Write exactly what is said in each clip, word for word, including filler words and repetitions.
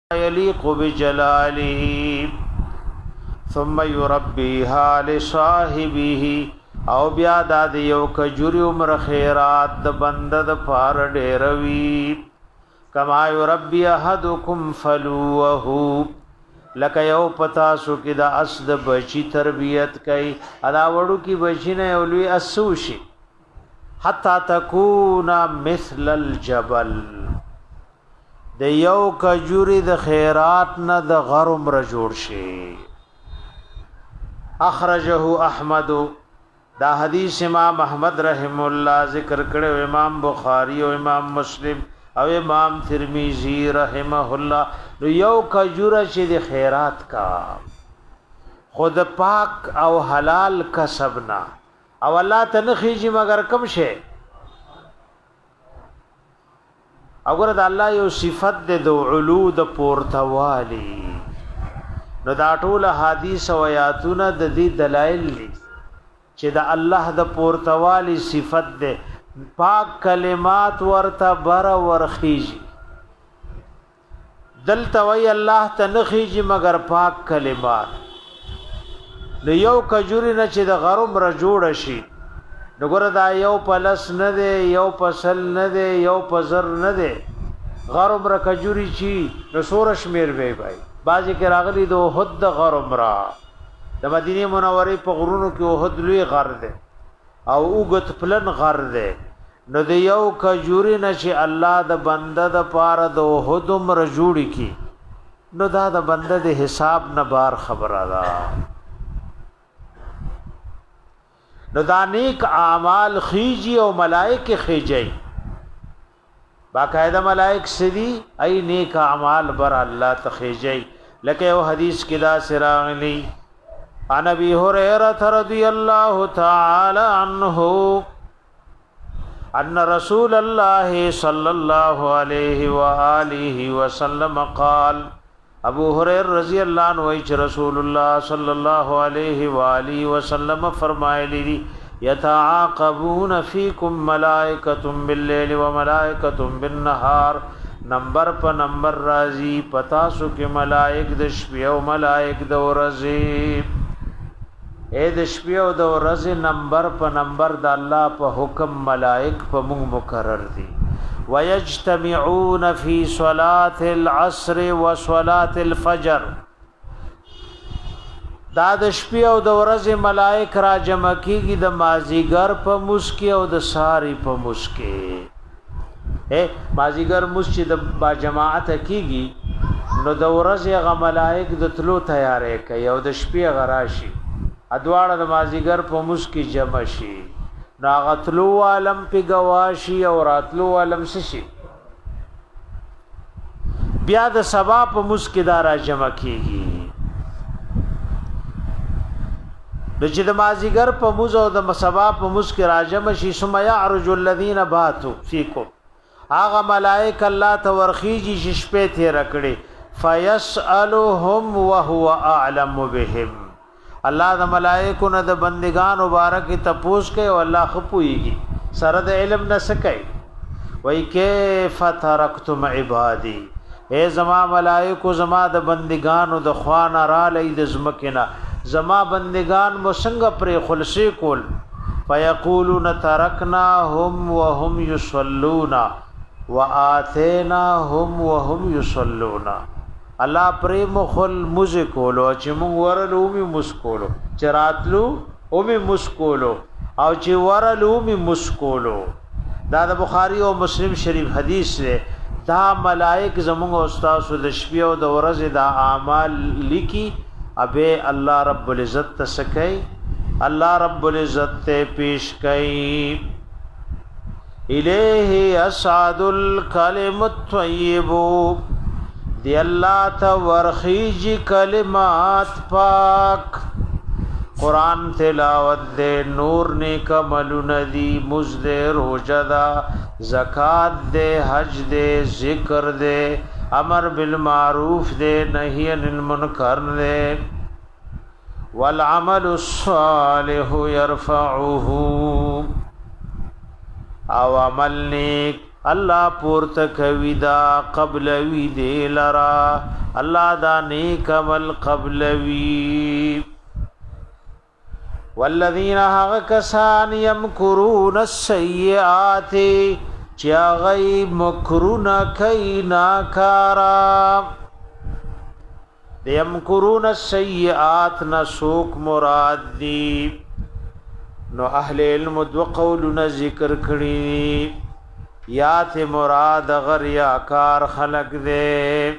يليق بجلاله ثم يربيها لصاحبه او بیا د یو کجوري عمر خیرات د بند د پار ډیروي کما يربي احدكم فلوه لکه یو پتا سو کې د اسد بچی تربیت کوي ادا وړو کی بچی نه اولوي اسوشي حتا تكون مثل الجبل د یو کجوري د خیرات نه د غرم را جوړ شي. اخرجه احمد دا حدیث امام احمد رحم الله ذکر کړو امام بخاری او امام مسلم او امام ترمذی رحمه الله. نو یو کجوره چې د خیرات کا خود پاک او حلال کسبنا او الله تنخیږي مگر کم شي اگر د الله یو صفت د علو د پورتوالی نو دا ټول حدیث او آیاتونه د دې دلایل دي چې د الله د پورتوالی صفت ده پاک کلمات ورته بر ورخیږي دلته وی الله تنخیږي مگر پاک کلمات نو یو کجوري نه چې د غرم را جوړ شي نو ګره دا یو پلس نه دی یو پسل نه دی یو پزر نه دی غرم را کجوري چی نو سورش میر وی بھائی بازی کې راغلی دو حد غرم را د مدینه منورې په غرونو کې وحد لوی غر دی او اوغت پلن غر دی نو د یو کجوري نه چې الله د بنده د پاره د وحد مر جوړی کی نو دا د بنده د حساب نه بار خبره ده. نو دا نیک اعمال خیجی او ملائک خیجی باقاعدہ ملائک سدی ای نیک اعمال بر الله تخیجی لکه او حدیث کدا سراغلی عن ابي هريره رضي الله تعالى عنه ان رسول الله صلى الله عليه واله وسلم قال ابو هريره رضی اللہ عنہ وی رسول اللہ صلی اللہ علیہ والہ وسلم فرمائے لی یتعاقبون فیکم ملائکۃ باللیل وملائکۃ بالنهار نمبر په نمبر راضی پتا سو کې ملائک د شپې او ملائک د ورځې اے د شپې او د ورځې نمبر په نمبر د الله په حکم ملائک په موږ مقرر دي. ويجتمعون في صلاة العصر وصلاة الفجر دا د شپې او د ورځې ملائک را جمع کیږي د مازیګر په مسکی او د ساری په مسکی اے مازیګر مسجد با جماعت کیږي نو د ورځې غ ملائک د تلو تیارې کوي او د شپې غراشي ادواړه د مازیګر په مسکی جمع شي ناغتلو عالم پی گواشی او راتلو عالم سشی بیا د سبا په مسکدارا جمع کیږي د چې د مازیګر په موز او د سبا په مسکرا جمع شي ثم يعرج الذين باتوا فيكم هغه ملائک الله تورخیږي شپې ته رکړي فيسالهم وهو اعلم بهم الله د ملائکو نه د بندگان مبارک تپوس کوي او الله خپويږي سره د علم نه سکي وای کیف ترکتم عبادی اے زما ملائکو زما د بندگانو د خوان را لید زمکنا زما بندگان مو څنګه پر خلصي کول فیقولون ترکناهم وهم یصلون واتیناهم وهم یصلون الله پرې مخل مزکولو چې مونږ ورلو می مسکولو چراتلو او می مسکولو او چې ورلو می مسکولو دا د بخاری او مسلم شریف حدیث دی دا ملائک زمونږ استاد د شپې او د ورځې دا اعمال لیکي ابه الله رب العزت تسکای الله رب العزت ته پیش کای الیه اسعد الکلم الطیب دی اللہ تا ورخیجی کلمات پاک قرآن تلاوت دے نور نیک عملو ندی مزد روجہ دا زکاة دے حج دے ذکر دے امر بالمعروف دے نہی عن المنکر دے والعمل الصالح یرفعه او عمل نیک الله پورته کوي دا قبلوي دی لرا الله دا نیک عمل قبلوي والذین هغه کسان یمکرون السیئات چا غی مکرون کای ناکارا یمکرون السیئات نسوک مراد دی نو اهل علم دو قولنا ذکر کړي یا ته مراد غریا کار خلق دے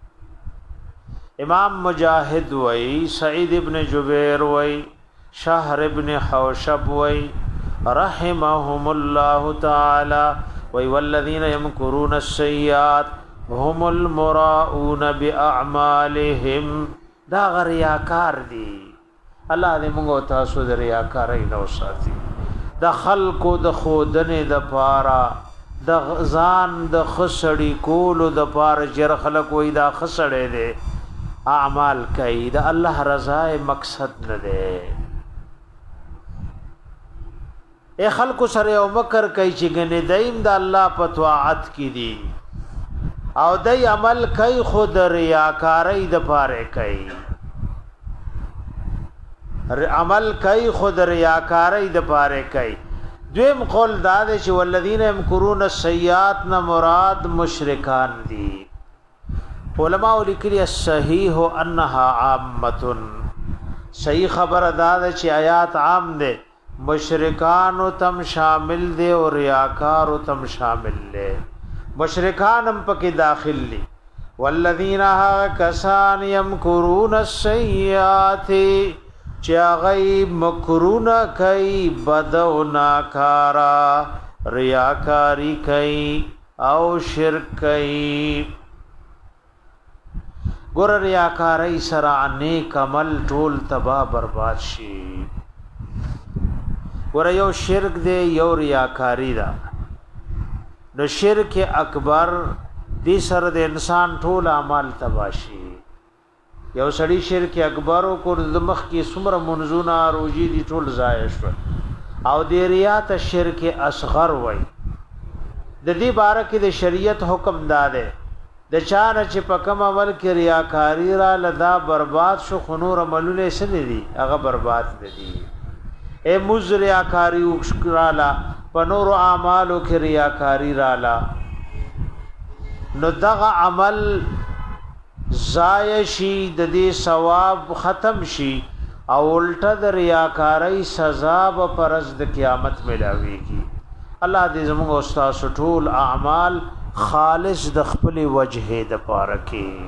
امام مجاہد وئی سعید ابن جبیر وئی شهر ابن حوشب وئی رحمهم الله تعالی وئی والذین یمکرون السیئات هم المراؤون باعمالهم دا غریا کار دی الله دې موږ تاسو د ریاکارۍ نو ساتي د خلقو د خودنې د پاره د ځان د خسړی کولو د پاره جر خلق وې دا خسړې دي اعمال کوي د الله رضا مقصد نه ده اے خلق سره او مکر کوي چې ګنې دایم د الله په طاعت کې دي او دای عمل کوي خود ریاکارۍ د پاره کوي عمل کوي خود ریاکاری د پاره کوي دویم قول دا دی چې والذین یمکرون السیئات نه مراد مشرکان دي علماء لیکلي الصحیح انها عامه صحیح خبر دا دی چې آیات عام دي مشرکان تم شامل دي او ریاکار تم شامل دي مشرکان هم پکې داخل دي والذین کسان یمکرون السیئات چا غیب مکرون کئی بدو ناکارا ریاکاری کئی او شرک کئی گر ریاکاری سرع نیک عمل ټول تبا برباد شي گر یو شرک دے یو ریاکاری دا نو شرک اکبر دی سر د انسان ټول اعمال تبا شي یو سړی شرک اکبر او کور د مخ کې سمره منزونه روجي دي ټول ضایع شو او د ریات شرک اصغر وای د دې باره کې د شریعت حکم داده د چانه چې په کوم عمل کې ریاکاری را لدا برباد شو خنور عملونه سن دي هغه برباد دي اے مز ریاکاری او شکرالا په نور اعمالو کې ریاکاری رالا نو دغه عمل ضایع شي د دې ثواب ختم شي او الټه د ریاکاری سزا به پرز د قیامت ملاويږي الله دې زموږ استاد ټول اعمال خالص د خپل وجه د پاره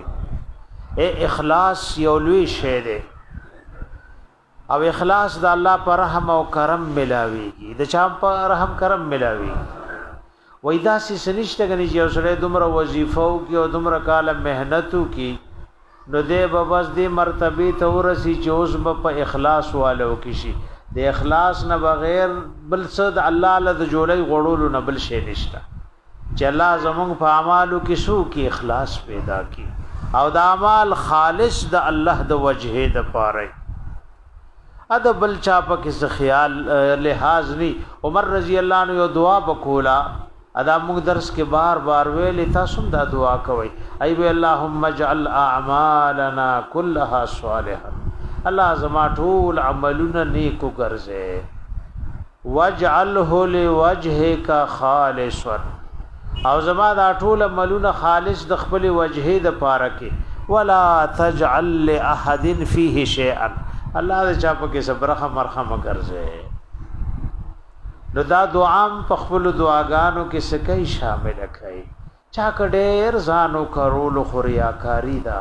کې اے اخلاص یو لوی شی دی او اخلاص د الله پر رحم او کرم ملاويږي د چا پر رحم کرم ملاويږي وای دا سې سنشته غني چې اوسره دومره وظیفو کې او دومره کاله مهنتو کې نو دې به بس دې مرتبه ته ورسي چې اوس په اخلاص والو کې شي د اخلاص نه بغیر بل څه د الله له د جوړي غړولو نه بل شي نشته چې الله زموږ په اعمالو کې سو کې اخلاص پیدا کړي او د اعمال خالص د الله د وجهه د پاره اده بل چا په کې خیال لحاظ ني عمر رضی الله عنه یو دعا وکولا ادا موږ درس کې بار بار ویلې تاسو دا دعا کوئ ای وی اللهم اجعل اعمالنا كلها صالحا الله زما ټول عملونه نیکو ګرځه واجعله لوجهك خالصا او زما دا ټول عملونه خالص د خپل وجهه د پاره کې ولا تجعل لاحد فيه شيئا الله دې چا په کې صبرخه مرحمه ګرځه نو دا دعام په خپل دعاګانو کې سکه شامل کړي چا کډېر ځانو کارولو خورياکاری دا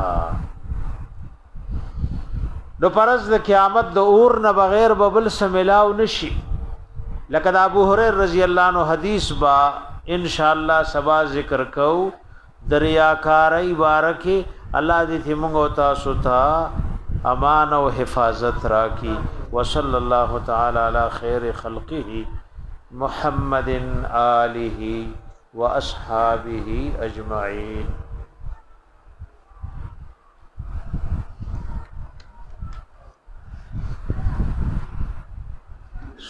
نو پرز د قیامت د اور نه بغیر ببل سملاو نشي لکه د ابو هريره رضی الله عنه حدیث با ان شاء الله سبا ذکر کو د ریاکاری بارکه الله دې موږ تاسو ته امان او حفاظت راکي وصلی الله تعالی علی خیر خلقه محمد آله واصحابه اجمعین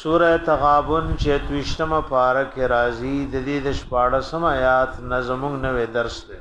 سورہ تغابن چتوشتم پارک رازی د دې د شپاړسم آیات نظمون نوې درس ده.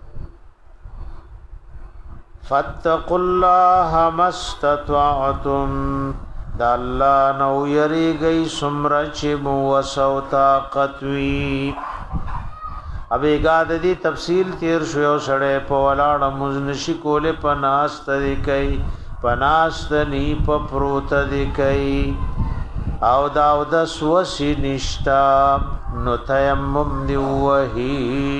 فاتقوا الله ما استطعتم دا الله نو یریږي سمره چې مو وسو طاقت وي. ابېګا د دې تفصیل تیر شو یو سړی په ولاړه مزنشي کوله پناس طریقې پناس نی په پروت دی کوي او دا او د سوسی نشتا نو تیمم دی وحی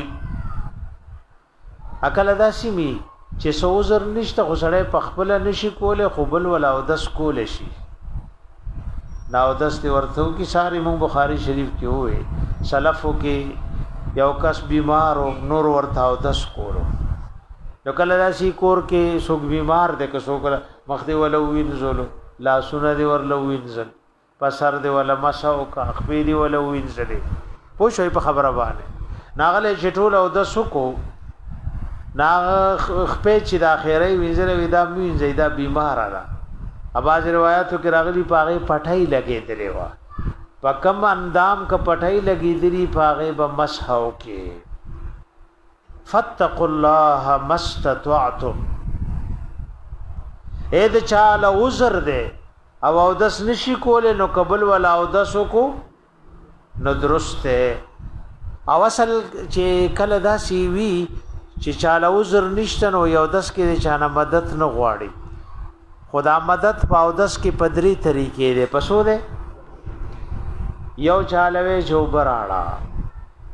اکل دا سیمی چې سوزر نشتا خو سړی په خپل نشي کوله خو بل ولا او د سکول شي نا او د ست ورته کی ساری مون بخاری شریف کې وې سلفو کې یو کس بیمار او نور ورته او د سکول نو کله دا سی کور کې څوک بیمار ده که څوک مخدي ولا وینځلو لا سونه دی ورلو وینځل پسر دی ولا مسو کا خپې دی ولا وینځلې پوښوي په خبره باندې ناغله چټول او د سکو ناغ خپې چې د اخیری وینځلې ودا وینځي دا بیمار را اباظ روایتو کې راغلي پاغه پټای لګېدلې وا پکم اندام کا پټای لګېدلې پاغه به مسحو کې فتقوا الله مستطعتم اې د چاله عذر ده او او دس نشي کوله نو قبل ولا او دسو کو نو درسته او اصل چې کله دا سی وی چې چاله عذر نشته نو یو دس کې چانه مدد نه غواړي خدا مدد په او دس کې پدری طریقې ده پسو ده یو چاله جو براړه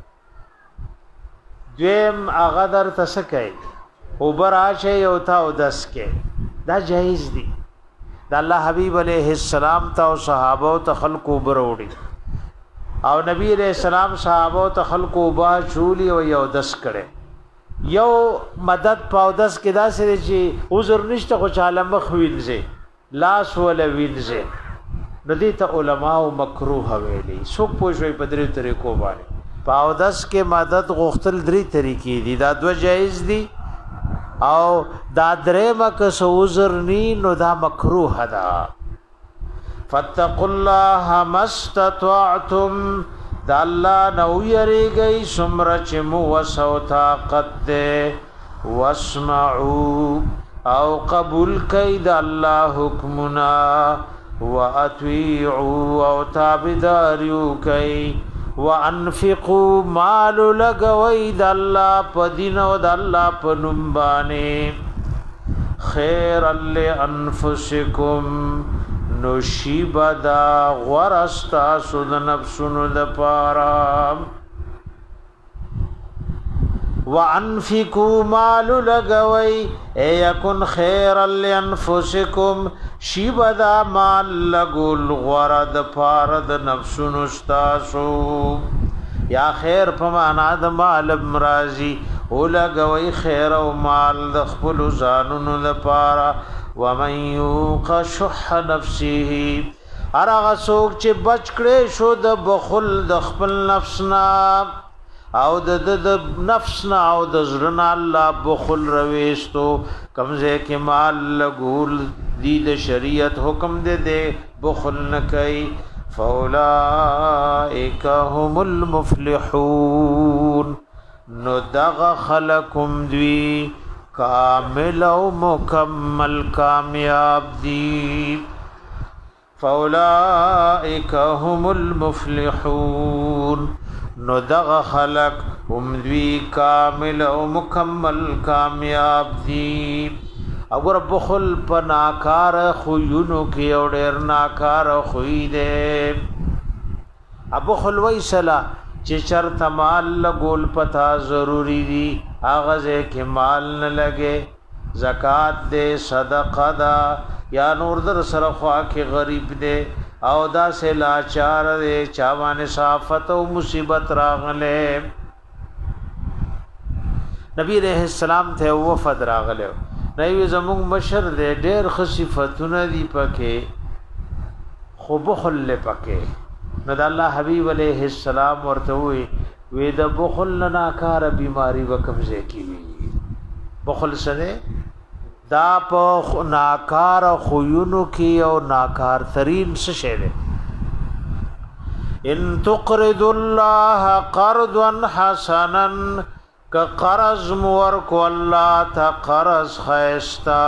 دویم هغه در تسکای او براشه یو تا او دس کې دا جایز دي دا الله حبیب علیہ السلام تا او صحابه ته خلقو بروړي او نبی علیہ السلام صحابه ته خلقو با چولی او یو دس کړي یو مدد پاو دس کې دا سره چې عذر نشته خو چاله مخ وینځي لاس ولا وینځي ندی ته علما او مکروه ویلي سو پوښوي په درې طریقو باندې پاو دس کې مدد غختل درې طریقې دي دا دو جایز دي او دا درېمه که سوزر نی نو دا مکروه ده. فتقوا الله ما استطعتم دا الله نو یریږي سمره چې مو وسو طاقت ده واسمعوا او قبول کړئ د الله حکمنا واطيعوا او تابعداریو کوي وانفقوا مال لغوي د الله په دین او د الله په نوم باندې خير لانفسکم نشیبدا غرستا سود نفسونو د پاره وانفقوا مال لغوي ايكن خير لانفسكم شيبدا مال لغول غرد فارد نفسن استاسو یا خیر پمانا د مال مرازي او لغوي خیر او مال د خپل ځانونو لپاره ومن يوق شح نفسه ارغه سوک چې بچ کړي شو د بخل د خپل نفسنا او د د نفس نه او د زړه الله بخل رويستو کمزه کې مال لګول دي د شریعت حکم دے دے بخل نه کوي فاولائک هم المفلحون نو دغ خلقم دوی کامل او مکمل کامیاب دی فاولائک هم المفلحون نو دغ خلق هم دوی کامل او مکمل کامیاب دی. اگر بخل په ناکار خوینو کې او ډیر ناکار خوې ده ابو خلوی سلا چې چرته مال لګول پتا ضروری دي اغه کې مال نه لګي زکات دے صدقه دا یا نور در سره خوا کې غریب دے او دا سے لاچار دے چاوانه صافت او مصیبت راغله نبی رحم السلام ته وفد راغله نبی زمون مشر دے ډیر خصيفتونه دی پکې خو بخل له پکې نو د الله حبیب علیہ السلام ورته وی وې د بخل نه کار بیماری وکمزه کی بخل سره دا په ناکار خوینو کې او ناکار ترین څه شه ده ان تقرض الله قرضا حسنا ک قرض مور کو الله تا قرض خیستا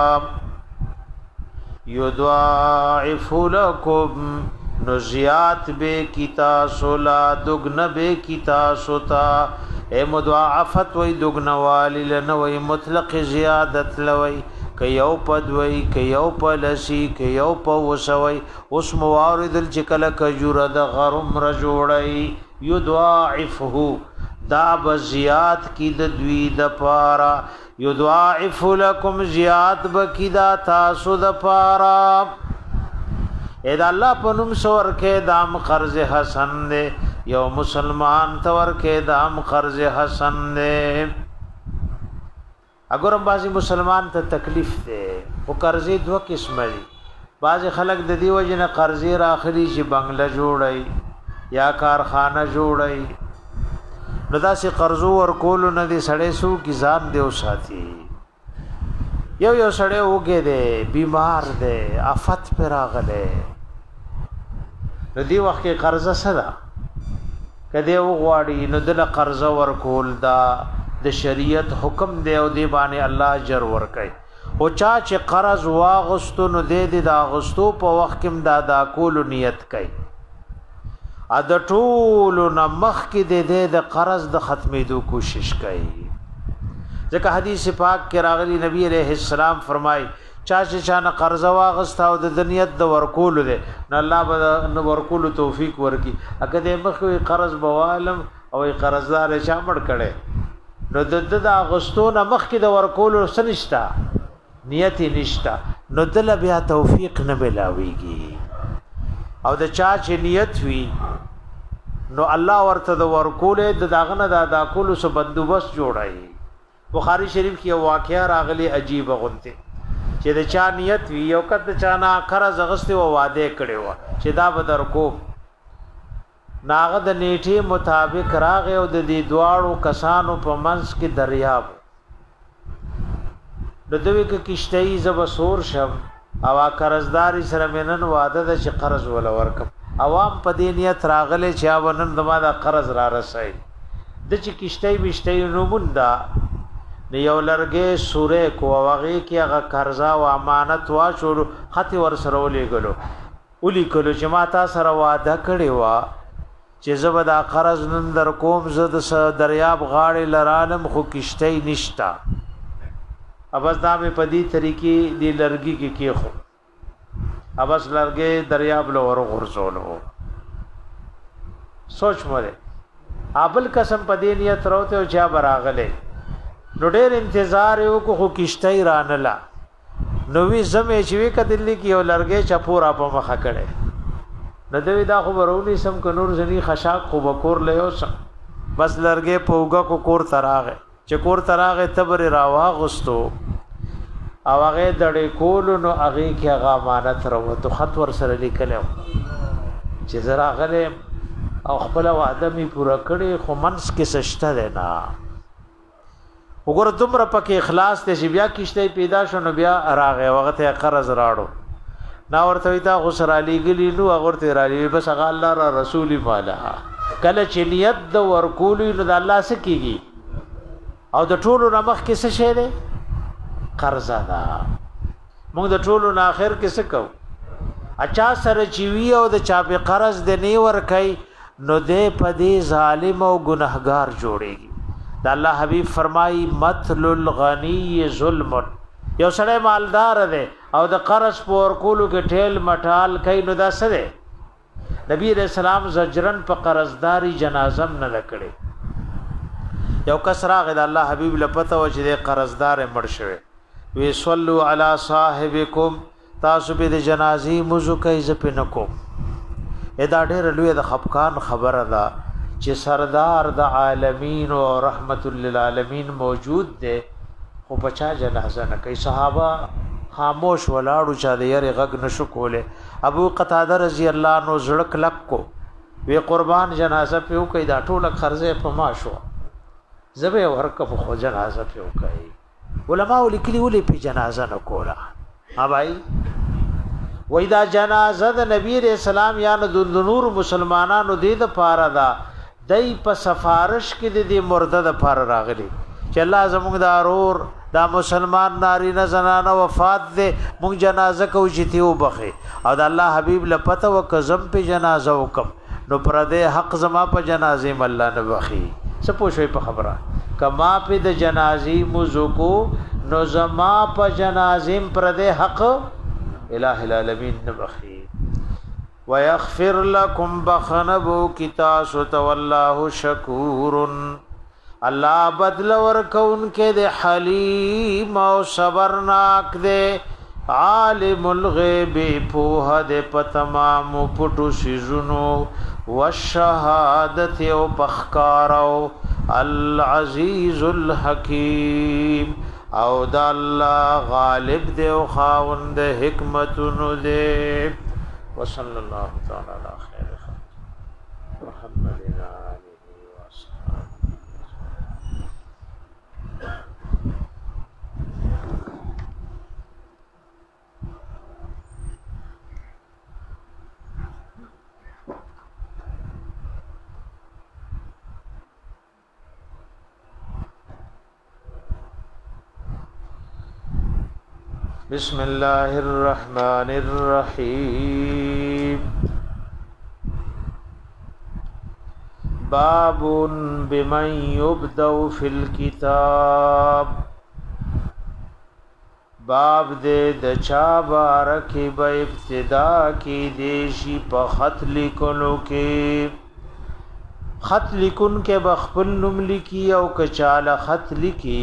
یضاعف لكم نزیات بے کتا سولا دگن بے کتا سوتا اے مضاعفت وی دگنوالی لنوی مطلق زیادت لوی کيو پدوي کيو پلسي کيو پوسوي اوس موارد الجکل کجور د غرم رجوړي يضاعفه دا بزيات کی د دوی د پارا يضاعف لكم زيات بکدا تاسو د پارا اې دا الله پنوم سور کې دام قرض حسن دے یو مسلمان تور کې دام قرض حسن دے اگر هم بازی مسلمان ته تکلیف ده او قرضې دوه قسمه دي بعض خلک د دې وجنه قرضې راخلي چې بنگله جوړي یا کارخانه جوړي نو دا سي قرضو ورکول نه دي سړې سو کی ځان دی او ساتي یو یو سړې وګه دي بیمار دي آفت پر راغله نو دی وخت کې قرضه صدا کدی وغواړي نو دل قرضه ورکول دا د شریعت حکم دی او دی باندې الله اجر ورکي او چا چې قرض واغستو نو دې دې دا غستو په وخت کې دا دا کول نیت کوي ا د ټول نمخ کې دې دې د قرض د ختمېدو کوشش کوي ځکه حدیث پاک کې راغلی نبی عليه السلام فرمای چا چې چا نه قرض واغستا او د دنیت د ورکول دې نو الله به ورکول توفیق ورکي اګه دې مخ قرض بوالم او قرضدار شامل کړي نو د د اغستون مخ کې د ورکول سنشتا نیت نشتا نو دل بیا توفیق نه ملاويږي او د چا چې نیت وی نو الله ورته د ورکول د داغنه د ادا کول سو بندوبست جوړای بخاری شریف کې واقعا راغلی عجیب غونته چې د چا نیت وی یو کته چا نه قرض غسته و وعده کړي و چې دا بدر کو ناغه د نیټه مطابق راغه او د دې دواړو کسانو په منځ کې دریاب د دوی کې کشتۍ زب سور شم او قرضداري سره منن وعده د چې قرض ولا ورکم عوام په دې نیت راغله چې ونن دما د قرض را رسای د چې کشتۍ بشتۍ نوموندا نه یو لرګې سورې کو واغې کې هغه قرضا او امانت وا شو خطي ور سره ولېګلو ولي کلو چې ما تا سره وعده کړی وا چې زبدا قرض نن در کوم زد دریاب غاړې لرانم خو کشتۍ نشتا اوبس دا په پدی طریقې دی لرګي کې کې خو اوبس لرګي دریاب لور غرزولو سوچ مره ابل قسم پدی نیت روته او چا براغله نو ډېر انتظار یو کو خو کشتۍ رانلا نو وی زمې چې وی کدلې کې یو لرګي چپورا په مخه کړي ندوی دا خبرونی سم ک نور زنی خشاک خو بکور لیو سم بس لرګه پوګه کو کور تراغه چې کور تراغه تبر راوا غستو او هغه دړې کول نو هغه کې هغه امانت وروته خط ور سره لیکلو چې زرا غله او خپل وعده می پورا کړي خو منس کې سشته ده نا وګوره تمره پکې اخلاص ته چې بیا کشته پیدا شونه بیا راغه وخت قرض راړو نا ورته تا غسر علی گلی نو ورته علی بس هغه الله را رسول مالا کله چې نیت د ورکول نو د الله سکیږي او د ټولو نمخ کې څه شه ده قرض ادا موږ د ټولو نه اخر کې څه کو اچا سره چوي او د چا په قرض د نه ور کوي نو دې پدې ظالم او ګناهګار جوړيږي د الله حبيب فرمایي مثل الغني ظلم یو سړی مالدار دی او د قرض پور کولو کې ټیل مټال کین نو دا څه دی نبی رسول الله زجرن په قرضداري جنازم نه لکړي یو کس راغی د الله حبیب لپته و چې د قرضدار مړ شوی وی صلو علی صاحبکم تاسو به د جنازي مزو کوي ز په نکو ادا ډېر لوی د خفقان خبره ده چې سردار د عالمین او رحمت للعالمین موجود دی خو بچا جنازه نه کوي صحابه خاموش ولاړو چا د یری غږ نشو کوله ابو قتاده رضی الله عنه زړک لک کو وی قربان جنازه پیو کوي دا ټوله خرزه په ما شو زبه ورکه په جنازه پیو کوي علماء لیکلي ولې په جنازه نه کولا ها بھائی وای دا جنازه د نبی رسول الله یا د نور مسلمانانو د دې پاره دا دای په سفارش کې د مرده د پاره راغلي چې الله زموږ د ارور دا مسلمان ناری نه زنانه وفات ده مونږ جنازه کو چې تیو بخي او د الله حبیب لپته وکزم په جنازه وکم نو پر دې حق زما په جنازه مله نه بخي څه پوښوي په خبره کما په د جنازي مزکو نو زما په جنازه پر دې حق الہ العالمین نه بخي ويغفر لكم بخنبو کتاس والله شکور الله بدل ورکون کې د حلیم او صبرناک دے عالم الغیب په د پتمام پټو شیزونو والشهادت او پخکارو العزیز الحکیم او د الله غالب دی او خاوند حکمتونو دی وصلی الله تعالی علی خیر خلق محمد بسم الله الرحمن الرحيم باب بمن يبدأ في الكتاب باب دې د چا بارکه به ابتدا کې دیشی په خط لیکلو کې خط لیکون کې بخپل نوم لیکي او کچاله خط لیکي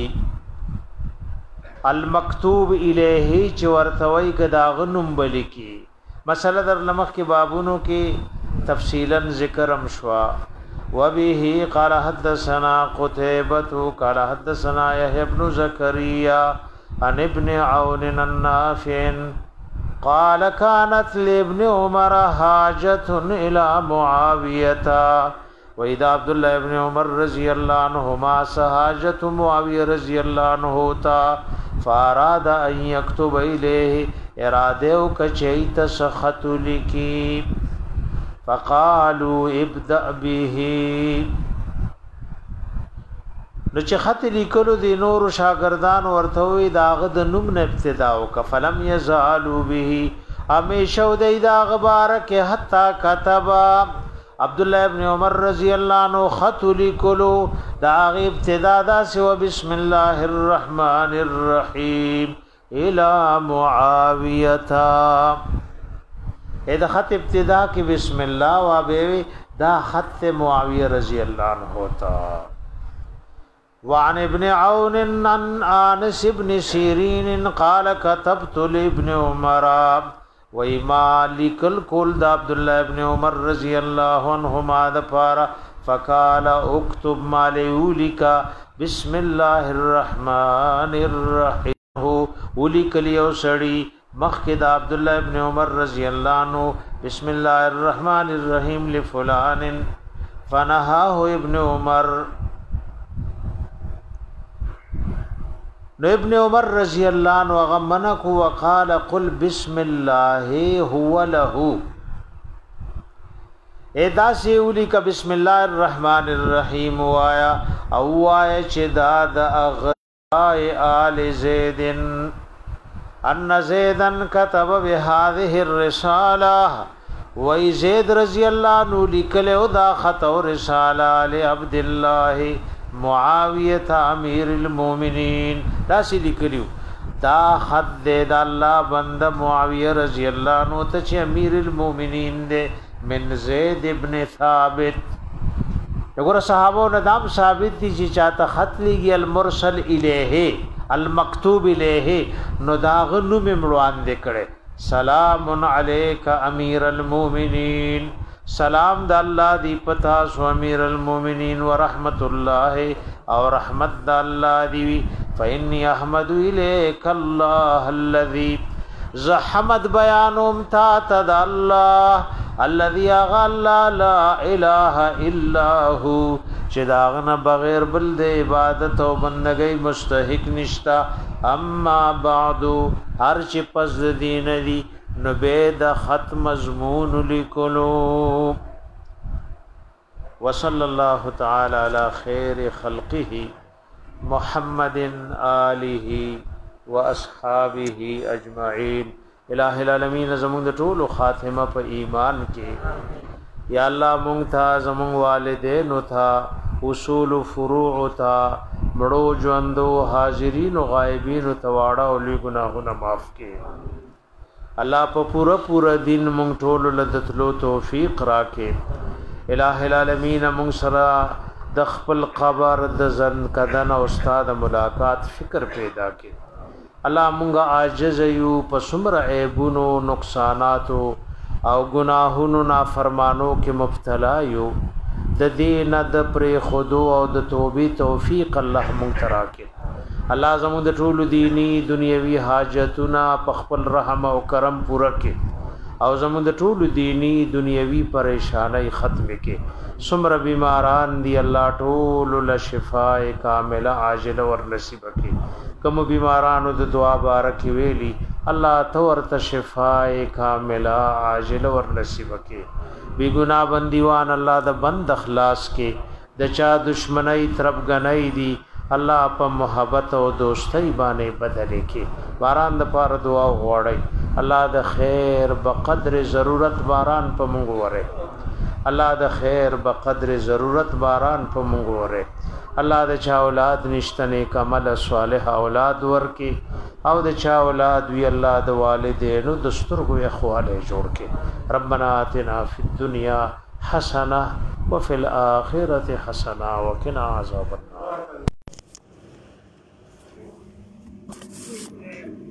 المکتوب الیه چې ورتوي کدا غنم بلکی مسله در لمخ کې بابونو کې تفصیلا ذکر امشوا وبه قال حدثنا قتيبة قال حدثنا يحيى بن زكريا عن ابن عون النافع قال كانت لابن عمر حاجة الى معاوية وإذا عبد الله ابن عمر رضي الله عنهما حاجة معاوية رضي الله عنه تا فاراد ان يكتب اليه اراده وکچیت سخط لکی فقالوا ابدأ به نو چې خط لیکلو دي نور شاګردان ورته وي داغه د نوم نه ابتدا وک فلم يزالوا به همیشه د داغه بارک حتا كتب عبد الله ابن عمر رضی الله عنه خط لیکلو داغه ابتدا دا سو بسم الله الرحمن الرحیم الى معاویه اې دا خط ابتدا کې بسم الله وا به دا خط معاویه رضی الله عنه ہوتا وعن ابن عون عن انس ابن سیرین قال كتبت لابن عمر وما لكل كل عبد الله ابن عمر رضی الله عنهما دفارا فقال اكتب ما ليولك بسم الله الرحمن الرحيم ولك ليو سړي مخکد عبد الله ابن عمر رضی الله عنه بسم الله الرحمن الرحيم لفلان فنهاه ابن عمر نو ابن عمر رضی اللہ عنہ غمنک وقال قل بسم الله هو له ادا سیولی کا بسم الله الرحمن الرحیم وایا او وایا چې دا د اغای آل زید ان زیدن كتب بهذه الرساله وای زید رضی اللہ عنہ لیکلو دا خط او رساله لعبد الله معاویه امیر المؤمنین دا سی لیکلیو دا خط دے دا اللہ بند معاویه رضی اللہ عنہ ته چې امیر المؤمنین دے من زید ابن ثابت وګوره صحابو ندام ثابت دي چې چاته خط لیږي المرسل الیه المکتوب الیه نو دا غنو ممروان دې کړي سلام علیک امیر المؤمنین سلام د الله دی پتا سو امیر المؤمنین ورحمت الله او رحمت د الله دی فإني احمد الیک الله الذي زحمد بیانوم تا تد الله الذي غل لا اله الا هو چې داغنه بغیر بل د عبادت او بندګۍ مستحق نشتا اما بعد هر چې پس دین دی نبید خط مضمون لکلو. وصلی اللہ تعالی علی خیر خلقه محمد آلہ و اصحابہ اجمعین. الہ العالمین زمون د ټولو خاتمه په ایمان کې. یا الله مونږ ته زمون والدین او ته اصول فروع ته مړو ژوندو حاضرین او غایبین او تواړه او لوی ګناهونه معاف کړي. الله په پورا پورا دین مونږ ټول لدتلو توفیق راکړي. الہ العالمین مونږ سره د خپل قبر د زن کدن او استاد ملاقات فکر پیدا کړي. الله مونږه عاجز یو په سمره عیبونو نقصاناتو او گناهونو نافرمانو کې مبتلا یو. د دین د پر خودو او د توبې توفیق الله مونږ ته راکړي. الله زموږ د ټولو دینی دنیوي حاجتونه په خپل رحم او کرم پوره کړي او زموږ د ټولو دینی دنیوي پریشانای ختم کړي. سمره بیماران دی الله ټول له شفای کامله عاجله ور نصیب کړي. کوم بیمارانو د دعا بارک ویلی الله تو ورته شفای کامله عاجله ور نصیب کړي. بی ګناه بندیوان الله د بند اخلاص کې د چا دشمنی طرف غنۍ دی الله په محبت او دوستۍ باندې بدل کړي. باران د پاره دعا غواړي. الله د خیر بقدر ضرورت باران په مونږ وره. الله د خیر بقدر ضرورت باران په مونږ وره. الله د چا اولاد نشتنه کمل صالح اولاد ورکی او د چا اولاد وی الله د والدینو د سترګو اخواله جوړ کې. ربنا آتنا فی الدنیا حسنه وفي الاخره حسنه وقنا عذاب النار.